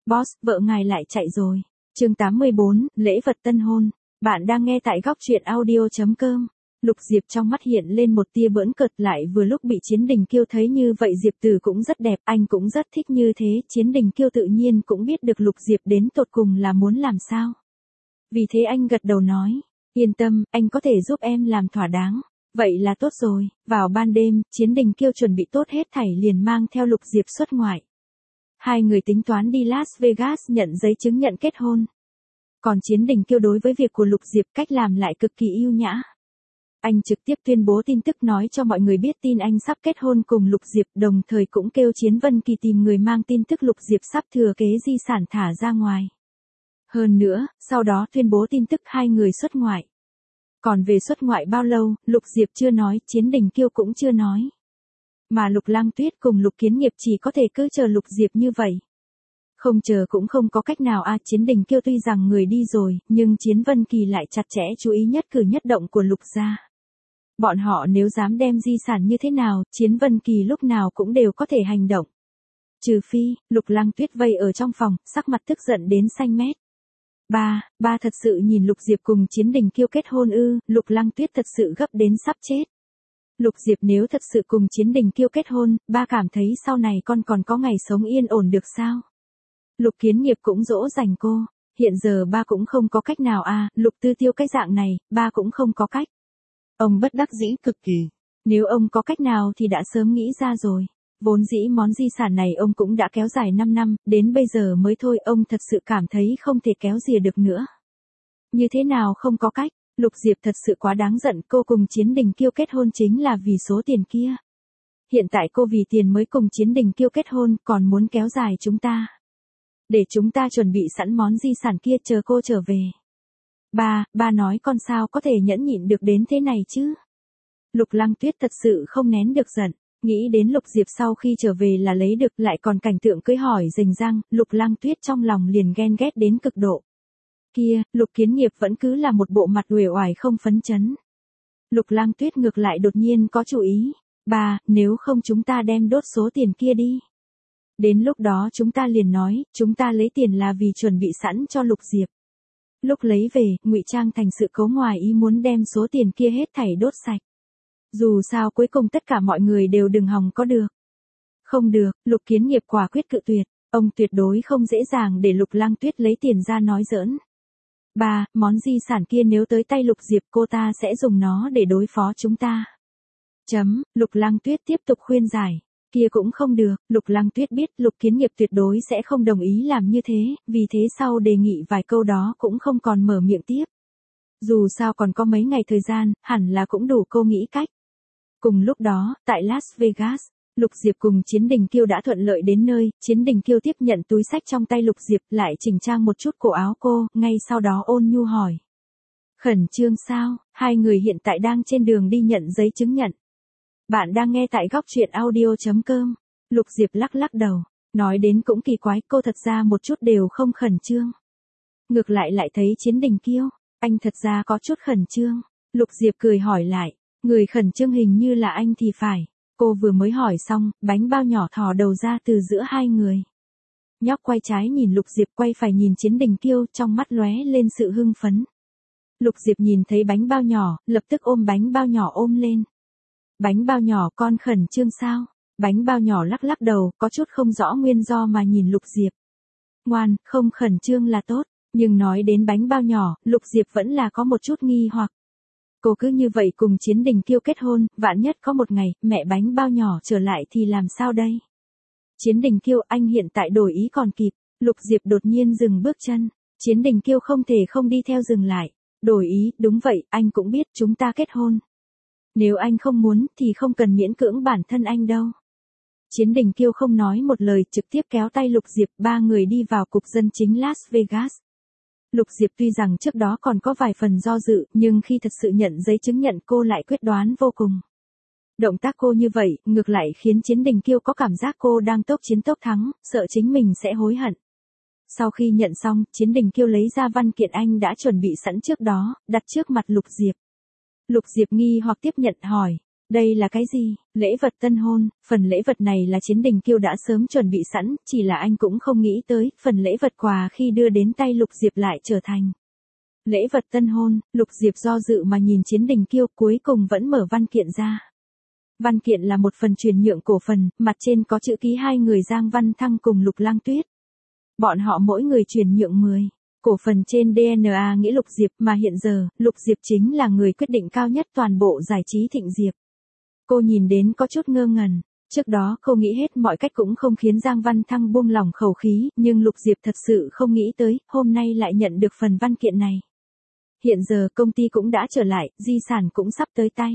Boss, vợ ngài lại chạy rồi. Chương 84, lễ vật tân hôn. Bạn đang nghe tại góc truyện audio.com. Lục Diệp trong mắt hiện lên một tia bỡn cợt, lại vừa lúc bị Chiến Đình Kiêu thấy như vậy. Diệp Tử cũng rất đẹp, anh cũng rất thích như thế. Chiến Đình Kiêu tự nhiên cũng biết được Lục Diệp đến tột cùng là muốn làm sao. Vì thế anh gật đầu nói, yên tâm, anh có thể giúp em làm thỏa đáng. Vậy là tốt rồi. Vào ban đêm, Chiến Đình Kiêu chuẩn bị tốt hết thảy liền mang theo Lục Diệp xuất ngoại. Hai người tính toán đi Las Vegas nhận giấy chứng nhận kết hôn. Còn Chiến Đình Kiêu đối với việc của Lục Diệp cách làm lại cực kỳ ưu nhã. Anh trực tiếp tuyên bố tin tức, nói cho mọi người biết tin anh sắp kết hôn cùng Lục Diệp, đồng thời cũng kêu Chiến Vân Kỳ tìm người mang tin tức Lục Diệp sắp thừa kế di sản thả ra ngoài. Hơn nữa, sau đó tuyên bố tin tức hai người xuất ngoại. Còn về xuất ngoại bao lâu, Lục Diệp chưa nói, Chiến Đình Kiêu cũng chưa nói. Mà Lục Lang Tuyết cùng Lục Kiến Nghiệp chỉ có thể cứ chờ Lục Diệp như vậy. Không chờ cũng không có cách nào a. Chiến Đình Kiêu tuy rằng người đi rồi, nhưng Chiến Vân Kỳ lại chặt chẽ chú ý nhất cử nhất động của Lục gia. Bọn họ nếu dám đem di sản như thế nào, Chiến Vân Kỳ lúc nào cũng đều có thể hành động. Trừ phi, Lục Lang Tuyết vây ở trong phòng, sắc mặt tức giận đến xanh mét. Ba thật sự nhìn Lục Diệp cùng Chiến Đình Kiêu kết hôn ư? Lục Lang Tuyết thật sự gấp đến sắp chết. Lục Diệp nếu thật sự cùng Chiến Đình Kiêu kết hôn, ba cảm thấy sau này con còn có ngày sống yên ổn được sao? Lục Kiến Nghiệp cũng dỗ dành cô, hiện giờ ba cũng không có cách nào a. Lục Tư Tiêu cái dạng này, ba cũng không có cách. Ông bất đắc dĩ cực kỳ, nếu ông có cách nào thì đã sớm nghĩ ra rồi. Vốn dĩ món di sản này ông cũng đã kéo dài 5 năm, đến bây giờ mới thôi, ông thật sự cảm thấy không thể kéo dìa được nữa. Như thế nào không có cách, Lục Diệp thật sự quá đáng giận, cô cùng Chiến Đình Kiêu kết hôn chính là vì số tiền kia. Hiện tại cô vì tiền mới cùng Chiến Đình Kiêu kết hôn, còn muốn kéo dài chúng ta. Để chúng ta chuẩn bị sẵn món di sản kia chờ cô trở về. Ba nói con sao có thể nhẫn nhịn được đến thế này chứ? Lục Lang Tuyết thật sự không nén được giận. Nghĩ đến Lục Diệp sau khi trở về là lấy được, lại còn cảnh tượng cưới hỏi rình rang, Lục Lang Tuyết trong lòng liền ghen ghét đến cực độ. Kia, Lục Kiến Nghiệp vẫn cứ là một bộ mặt uể oải không phấn chấn. Lục Lang Tuyết ngược lại đột nhiên có chủ ý. Nếu không chúng ta đem đốt số tiền kia đi. Đến lúc đó chúng ta liền nói, chúng ta lấy tiền là vì chuẩn bị sẵn cho Lục Diệp. Lúc lấy về, ngụy trang thành sự cố ngoài ý muốn đem số tiền kia hết thảy đốt sạch. Dù sao cuối cùng tất cả mọi người đều đừng hòng có được. Không được, Lục Kiến Nghiệp quả quyết cự tuyệt, ông tuyệt đối không dễ dàng để Lục Lang Tuyết lấy tiền ra nói giỡn. Món di sản kia nếu tới tay Lục Diệp cô ta sẽ dùng nó để đối phó chúng ta. Lục Lang Tuyết tiếp tục khuyên giải. Kia cũng không được, Lục Lang Tuyết biết Lục Kiến Nghiệp tuyệt đối sẽ không đồng ý làm như thế, vì thế sau đề nghị vài câu đó cũng không còn mở miệng tiếp. Dù sao còn có mấy ngày thời gian, hẳn là cũng đủ cô nghĩ cách. Cùng lúc đó, tại Las Vegas, Lục Diệp cùng Chiến Đình Kiêu đã thuận lợi đến nơi, Chiến Đình Kiêu tiếp nhận túi xách trong tay Lục Diệp, lại chỉnh trang một chút cổ áo cô, ngay sau đó ôn nhu hỏi. Khẩn trương sao? Hai người hiện tại đang trên đường đi nhận giấy chứng nhận. Bạn đang nghe tại góc truyện audio.com. Lục Diệp lắc lắc đầu, nói đến cũng kỳ quái, cô thật ra một chút đều không khẩn trương. Ngược lại thấy Chiến Đình Kiêu, anh thật ra có chút khẩn trương. Lục Diệp cười hỏi lại, người khẩn trương hình như là anh thì phải. Cô vừa mới hỏi xong, bánh bao nhỏ thò đầu ra từ giữa hai người. Nhóc quay trái nhìn Lục Diệp, quay phải nhìn Chiến Đình Kiêu, trong mắt lóe lên sự hưng phấn. Lục Diệp nhìn thấy bánh bao nhỏ, lập tức ôm bánh bao nhỏ ôm lên. Bánh bao nhỏ, con khẩn trương sao? Bánh bao nhỏ lắc lắc đầu, có chút không rõ nguyên do mà nhìn Lục Diệp. Ngoan, không khẩn trương là tốt, nhưng nói đến bánh bao nhỏ, Lục Diệp vẫn là có một chút nghi hoặc. Cô cứ như vậy cùng Chiến Đình Kiêu kết hôn, vạn nhất có một ngày, mẹ bánh bao nhỏ trở lại thì làm sao đây? Chiến Đình Kiêu, anh hiện tại đổi ý còn kịp. Lục Diệp đột nhiên dừng bước chân. Chiến Đình Kiêu không thể không đi theo dừng lại. Đổi ý, đúng vậy, anh cũng biết chúng ta kết hôn. Nếu anh không muốn thì không cần miễn cưỡng bản thân anh đâu. Chiến Đình Kiêu không nói một lời, trực tiếp kéo tay Lục Diệp, ba người đi vào cục dân chính Las Vegas. Lục Diệp tuy rằng trước đó còn có vài phần do dự, nhưng khi thật sự nhận giấy chứng nhận cô lại quyết đoán vô cùng. Động tác cô như vậy, ngược lại khiến Chiến Đình Kiêu có cảm giác cô đang tốc chiến tốc thắng, sợ chính mình sẽ hối hận. Sau khi nhận xong, Chiến Đình Kiêu lấy ra văn kiện anh đã chuẩn bị sẵn trước đó, đặt trước mặt Lục Diệp. Lục Diệp nghi hoặc tiếp nhận hỏi, Đây là cái gì? Lễ vật tân hôn, phần lễ vật này là Chiến Đình Kiêu đã sớm chuẩn bị sẵn, chỉ là anh cũng không nghĩ tới, phần lễ vật quà khi đưa đến tay Lục Diệp lại trở thành lễ vật tân hôn. Lục Diệp do dự mà nhìn Chiến Đình Kiêu, cuối cùng vẫn mở văn kiện ra. Văn kiện là một phần chuyển nhượng cổ phần, mặt trên có chữ ký hai người Giang Văn Thăng cùng Lục Lang Tuyết. Bọn họ mỗi người chuyển nhượng 10 cổ phần trên DNA nghĩa Lục Diệp, mà hiện giờ, Lục Diệp chính là người quyết định cao nhất toàn bộ giải trí Thịnh Diệp. Cô nhìn đến có chút ngơ ngẩn. Trước đó cô nghĩ hết mọi cách cũng không khiến Giang Văn Thăng buông lỏng khẩu khí, nhưng Lục Diệp thật sự không nghĩ tới, hôm nay lại nhận được phần văn kiện này. Hiện giờ công ty cũng đã trở lại, di sản cũng sắp tới tay.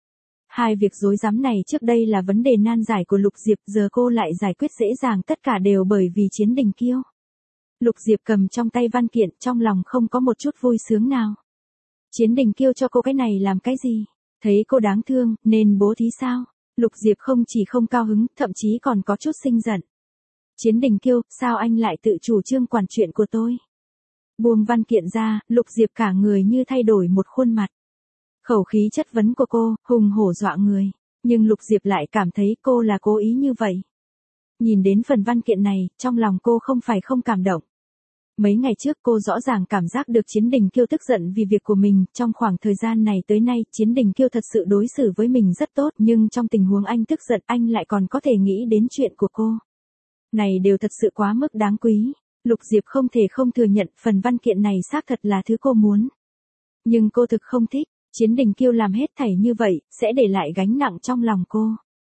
Hai việc rối rắm này trước đây là vấn đề nan giải của Lục Diệp, giờ cô lại giải quyết dễ dàng, tất cả đều bởi vì Chiến Đình Kiêu. Lục Diệp cầm trong tay văn kiện, trong lòng không có một chút vui sướng nào. Chiến Đình Kiêu cho cô cái này làm cái gì? Thấy cô đáng thương, nên bố thí sao? Lục Diệp không chỉ không cao hứng, thậm chí còn có chút sinh giận. Chiến Đình Kiêu, sao anh lại tự chủ trương quản chuyện của tôi? Buông văn kiện ra, Lục Diệp cả người như thay đổi một khuôn mặt. Khẩu khí chất vấn của cô, hùng hổ dọa người. Nhưng Lục Diệp lại cảm thấy cô là cố ý như vậy. Nhìn đến phần văn kiện này, trong lòng cô không phải không cảm động. Mấy ngày trước cô rõ ràng cảm giác được Chiến Đình Kiêu tức giận vì việc của mình, trong khoảng thời gian này tới nay Chiến Đình Kiêu thật sự đối xử với mình rất tốt, nhưng trong tình huống anh tức giận anh lại còn có thể nghĩ đến chuyện của cô. Này đều thật sự quá mức đáng quý. Lục Diệp không thể không thừa nhận phần văn kiện này xác thật là thứ cô muốn. Nhưng cô thực không thích, Chiến Đình Kiêu làm hết thảy như vậy, sẽ để lại gánh nặng trong lòng cô.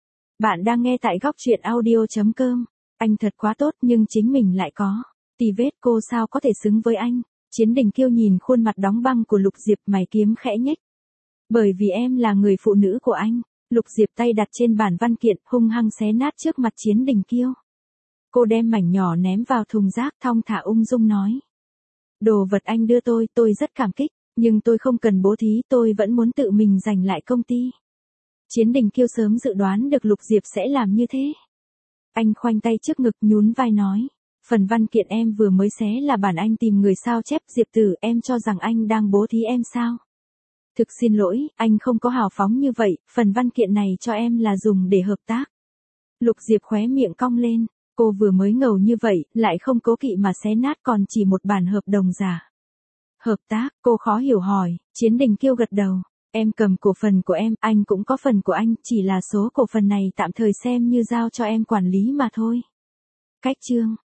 Bạn đang nghe tại góc truyện audio.com. Anh thật quá tốt nhưng chính mình lại có tì vết, cô sao có thể xứng với anh? Chiến Đình Kiêu nhìn khuôn mặt đóng băng của Lục Diệp, mày kiếm khẽ nhếch. Bởi vì em là người phụ nữ của anh. Lục Diệp tay đặt trên bản văn kiện, hung hăng xé nát trước mặt Chiến Đình Kiêu. Cô đem mảnh nhỏ ném vào thùng rác, thong thả ung dung nói. Đồ vật anh đưa tôi rất cảm kích, nhưng tôi không cần bố thí, tôi vẫn muốn tự mình giành lại công ty. Chiến Đình Kiêu sớm dự đoán được Lục Diệp sẽ làm như thế. Anh khoanh tay trước ngực, nhún vai nói. Phần văn kiện em vừa mới xé là bản anh tìm người sao chép. Diệp Tử, em cho rằng anh đang bố thí em sao? Thực xin lỗi, anh không có hào phóng như vậy, phần văn kiện này cho em là dùng để hợp tác. Lục Diệp khóe miệng cong lên, cô vừa mới ngầu như vậy, lại không cố kỵ mà xé nát còn chỉ một bản hợp đồng giả. Hợp tác, cô khó hiểu hỏi. Chiến Đình Kiêu gật đầu. Em cầm cổ phần của em, anh cũng có phần của anh, chỉ là số cổ phần này tạm thời xem như giao cho em quản lý mà thôi. Cách chương.